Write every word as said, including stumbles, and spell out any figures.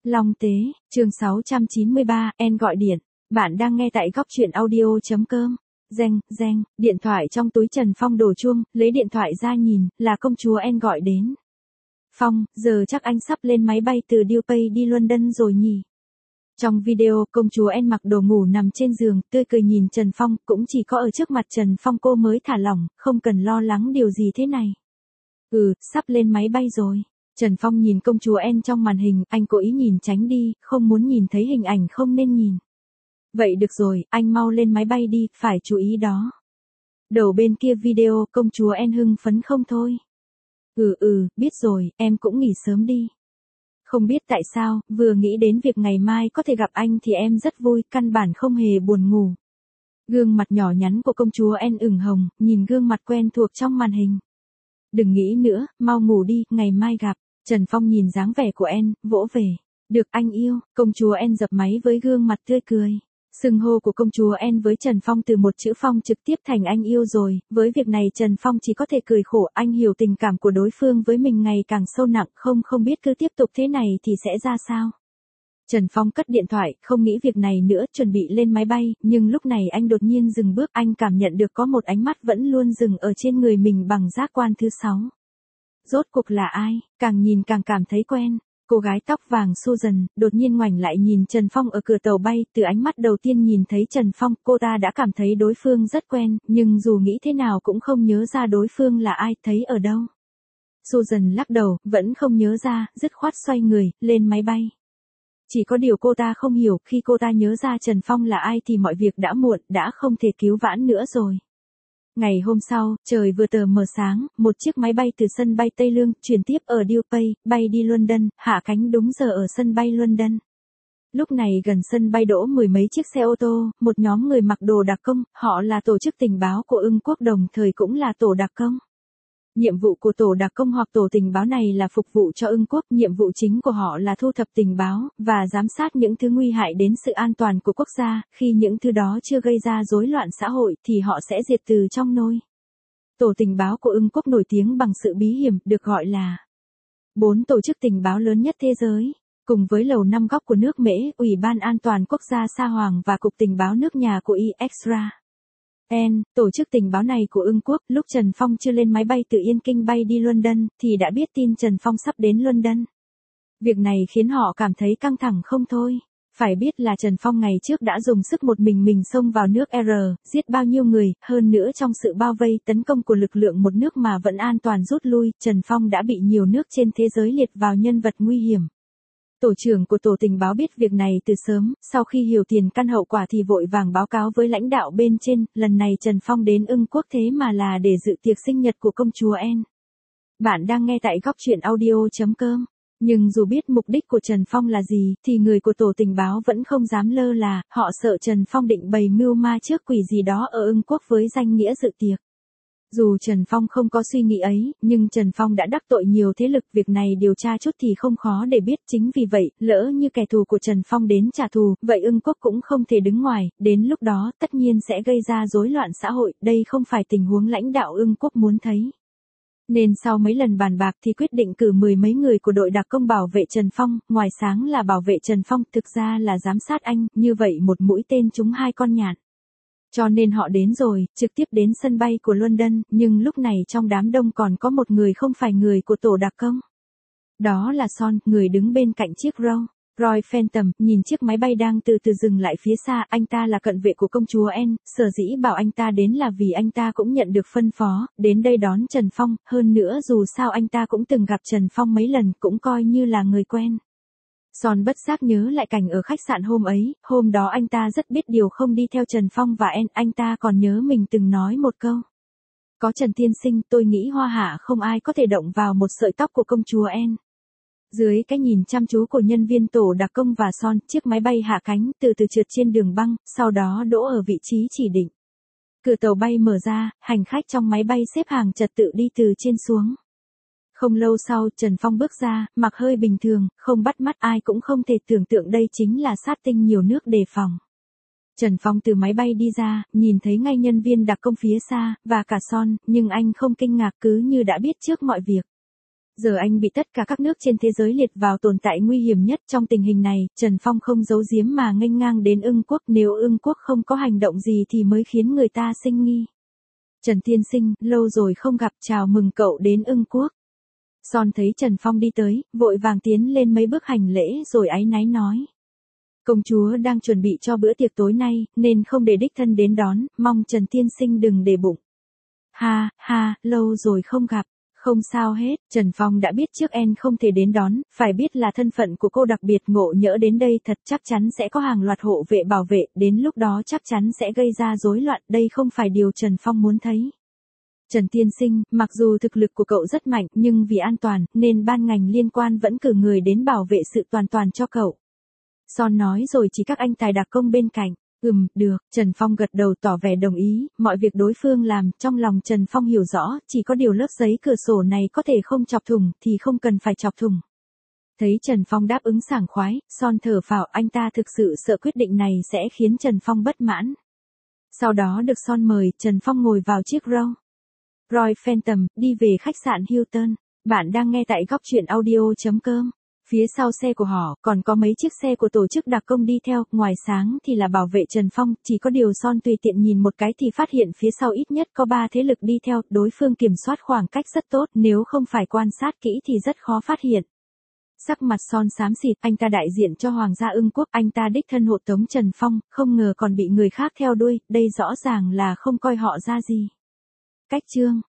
Long Tế, chương sáu trăm chín mươi ba, En gọi điện. Bạn đang nghe tại góc truyện audio.com. Reng, reng, điện thoại trong túi Trần Phong đổ chuông, lấy điện thoại ra nhìn, là công chúa En gọi đến. Phong, giờ chắc anh sắp lên máy bay từ Dubai đi London rồi nhỉ? Trong video, công chúa En mặc đồ ngủ nằm trên giường, tươi cười nhìn Trần Phong, cũng chỉ có ở trước mặt Trần Phong cô mới thả lỏng, không cần lo lắng điều gì thế này. Ừ, sắp lên máy bay rồi. Trần Phong nhìn công chúa En trong màn hình, anh cố ý nhìn tránh đi, không muốn nhìn thấy hình ảnh không nên nhìn. Vậy được rồi, anh mau lên máy bay đi, phải chú ý đó. Đầu bên kia video, công chúa En hưng phấn không thôi. Ừ ừ, biết rồi, em cũng nghỉ sớm đi. Không biết tại sao, vừa nghĩ đến việc ngày mai có thể gặp anh thì em rất vui, căn bản không hề buồn ngủ. Gương mặt nhỏ nhắn của công chúa En ửng hồng, nhìn gương mặt quen thuộc trong màn hình. Đừng nghĩ nữa, mau ngủ đi, ngày mai gặp. Trần Phong nhìn dáng vẻ của En, vỗ về. Được anh yêu, công chúa En dập máy với gương mặt tươi cười. Xưng hô của công chúa En với Trần Phong từ một chữ Phong trực tiếp thành anh yêu rồi, với việc này Trần Phong chỉ có thể cười khổ, anh hiểu tình cảm của đối phương với mình ngày càng sâu nặng, không không biết cứ tiếp tục thế này thì sẽ ra sao. Trần Phong cất điện thoại, không nghĩ việc này nữa, chuẩn bị lên máy bay, nhưng lúc này anh đột nhiên dừng bước, anh cảm nhận được có một ánh mắt vẫn luôn dừng ở trên người mình bằng giác quan thứ sáu. Rốt cuộc là ai, càng nhìn càng cảm thấy quen. Cô gái tóc vàng Susan, đột nhiên ngoảnh lại nhìn Trần Phong ở cửa tàu bay, từ ánh mắt đầu tiên nhìn thấy Trần Phong, cô ta đã cảm thấy đối phương rất quen, nhưng dù nghĩ thế nào cũng không nhớ ra đối phương là ai, thấy ở đâu. Susan lắc đầu, vẫn không nhớ ra, dứt khoát xoay người, lên máy bay. Chỉ có điều cô ta không hiểu, khi cô ta nhớ ra Trần Phong là ai thì mọi việc đã muộn, đã không thể cứu vãn nữa rồi. Ngày hôm sau, trời vừa tờ mờ sáng, một chiếc máy bay từ sân bay Tây Lương, chuyển tiếp ở Dubai, bay đi London, hạ cánh đúng giờ ở sân bay London. Lúc này gần sân bay đỗ mười mấy chiếc xe ô tô, một nhóm người mặc đồ đặc công, họ là tổ chức tình báo của Ưng Quốc đồng thời cũng là tổ đặc công. Nhiệm vụ của tổ đặc công hoặc tổ tình báo này là phục vụ cho Ưng Quốc, nhiệm vụ chính của họ là thu thập tình báo, và giám sát những thứ nguy hại đến sự an toàn của quốc gia, khi những thứ đó chưa gây ra rối loạn xã hội thì họ sẽ diệt từ trong nôi. Tổ tình báo của Ưng Quốc nổi tiếng bằng sự bí hiểm, được gọi là bốn tổ chức tình báo lớn nhất thế giới. Cùng với Lầu Năm Góc của nước Mễ, Ủy ban An toàn Quốc gia Sa Hoàng và Cục Tình báo nước nhà của Extra. En, tổ chức tình báo này của Ưng Quốc, lúc Trần Phong chưa lên máy bay từ Yên Kinh bay đi London, thì đã biết tin Trần Phong sắp đến London. Việc này khiến họ cảm thấy căng thẳng không thôi. Phải biết là Trần Phong ngày trước đã dùng sức một mình mình xông vào nước R, giết bao nhiêu người, hơn nữa trong sự bao vây tấn công của lực lượng một nước mà vẫn an toàn rút lui, Trần Phong đã bị nhiều nước trên thế giới liệt vào nhân vật nguy hiểm. Tổ trưởng của tổ tình báo biết việc này từ sớm, sau khi hiểu tiền căn hậu quả thì vội vàng báo cáo với lãnh đạo bên trên, lần này Trần Phong đến Ưng Quốc thế mà là để dự tiệc sinh nhật của công chúa En. Bạn đang nghe tại góc truyện audio.com. Nhưng dù biết mục đích của Trần Phong là gì, thì người của tổ tình báo vẫn không dám lơ là, họ sợ Trần Phong định bày mưu ma trước quỷ gì đó ở Ưng Quốc với danh nghĩa dự tiệc. Dù Trần Phong không có suy nghĩ ấy, nhưng Trần Phong đã đắc tội nhiều thế lực, việc này điều tra chút thì không khó để biết, chính vì vậy, lỡ như kẻ thù của Trần Phong đến trả thù, vậy Ưng Quốc cũng không thể đứng ngoài, đến lúc đó tất nhiên sẽ gây ra rối loạn xã hội, đây không phải tình huống lãnh đạo Ưng Quốc muốn thấy. Nên sau mấy lần bàn bạc thì quyết định cử mười mấy người của đội đặc công bảo vệ Trần Phong, ngoài sáng là bảo vệ Trần Phong, thực ra là giám sát anh, như vậy một mũi tên trúng hai con nhạn. Cho nên họ đến rồi, trực tiếp đến sân bay của London, nhưng lúc này trong đám đông còn có một người không phải người của tổ đặc công. Đó là Son, người đứng bên cạnh chiếc Roy. Roy Phantom, nhìn chiếc máy bay đang từ từ dừng lại phía xa, anh ta là cận vệ của công chúa En, sở dĩ bảo anh ta đến là vì anh ta cũng nhận được phân phó, đến đây đón Trần Phong, hơn nữa dù sao anh ta cũng từng gặp Trần Phong mấy lần, cũng coi như là người quen. Son bất giác nhớ lại cảnh ở khách sạn hôm ấy, hôm đó anh ta rất biết điều không đi theo Trần Phong và En, anh ta còn nhớ mình từng nói một câu. Có Trần tiên sinh, tôi nghĩ hoa hạ không ai có thể động vào một sợi tóc của công chúa En. Dưới cái nhìn chăm chú của nhân viên tổ đặc công và Son, chiếc máy bay hạ cánh, từ từ trượt trên đường băng, sau đó đỗ ở vị trí chỉ định. Cửa tàu bay mở ra, hành khách trong máy bay xếp hàng trật tự đi từ trên xuống. Không lâu sau, Trần Phong bước ra, mặc hơi bình thường, không bắt mắt, ai cũng không thể tưởng tượng đây chính là sát tinh nhiều nước đề phòng. Trần Phong từ máy bay đi ra, nhìn thấy ngay nhân viên đặc công phía xa, và cả Son, nhưng anh không kinh ngạc, cứ như đã biết trước mọi việc. Giờ anh bị tất cả các nước trên thế giới liệt vào tồn tại nguy hiểm nhất. Trong tình hình này, Trần Phong không giấu giếm mà nghênh ngang đến Ưng Quốc. Nếu Ưng Quốc không có hành động gì thì mới khiến người ta sinh nghi. Trần tiên sinh, lâu rồi không gặp, chào mừng cậu đến Ưng Quốc. Son thấy Trần Phong đi tới, vội vàng tiến lên mấy bước hành lễ rồi áy náy nói. Công chúa đang chuẩn bị cho bữa tiệc tối nay, nên không để đích thân đến đón, mong Trần tiên sinh đừng để bụng. Ha, ha, lâu rồi không gặp. Không sao hết, Trần Phong đã biết trước En không thể đến đón, phải biết là thân phận của cô đặc biệt ngộ nhỡ đến đây thật chắc chắn sẽ có hàng loạt hộ vệ bảo vệ, đến lúc đó chắc chắn sẽ gây ra rối loạn, đây không phải điều Trần Phong muốn thấy. Trần tiên sinh, mặc dù thực lực của cậu rất mạnh, nhưng vì an toàn, nên ban ngành liên quan vẫn cử người đến bảo vệ sự toàn toàn cho cậu. Son nói rồi chỉ các anh tài đặc công bên cạnh. Ừm, được, Trần Phong gật đầu tỏ vẻ đồng ý, mọi việc đối phương làm, trong lòng Trần Phong hiểu rõ, chỉ có điều lớp giấy cửa sổ này có thể không chọc thủng, thì không cần phải chọc thủng. Thấy Trần Phong đáp ứng sảng khoái, Son thở phào, anh ta thực sự sợ quyết định này sẽ khiến Trần Phong bất mãn. Sau đó được Son mời, Trần Phong ngồi vào chiếc Rolls Royce Phantom, đi về khách sạn Hilton. Bạn đang nghe tại góc truyện audio chấm com. Phía sau xe của họ, còn có mấy chiếc xe của tổ chức đặc công đi theo, ngoài sáng thì là bảo vệ Trần Phong, chỉ có điều Son tùy tiện nhìn một cái thì phát hiện phía sau ít nhất có ba thế lực đi theo, đối phương kiểm soát khoảng cách rất tốt, nếu không phải quan sát kỹ thì rất khó phát hiện. Sắc mặt Son xám xịt, anh ta đại diện cho Hoàng gia Ưng Quốc, anh ta đích thân hộ tống Trần Phong, không ngờ còn bị người khác theo đuôi, đây rõ ràng là không coi họ ra gì. Cách chương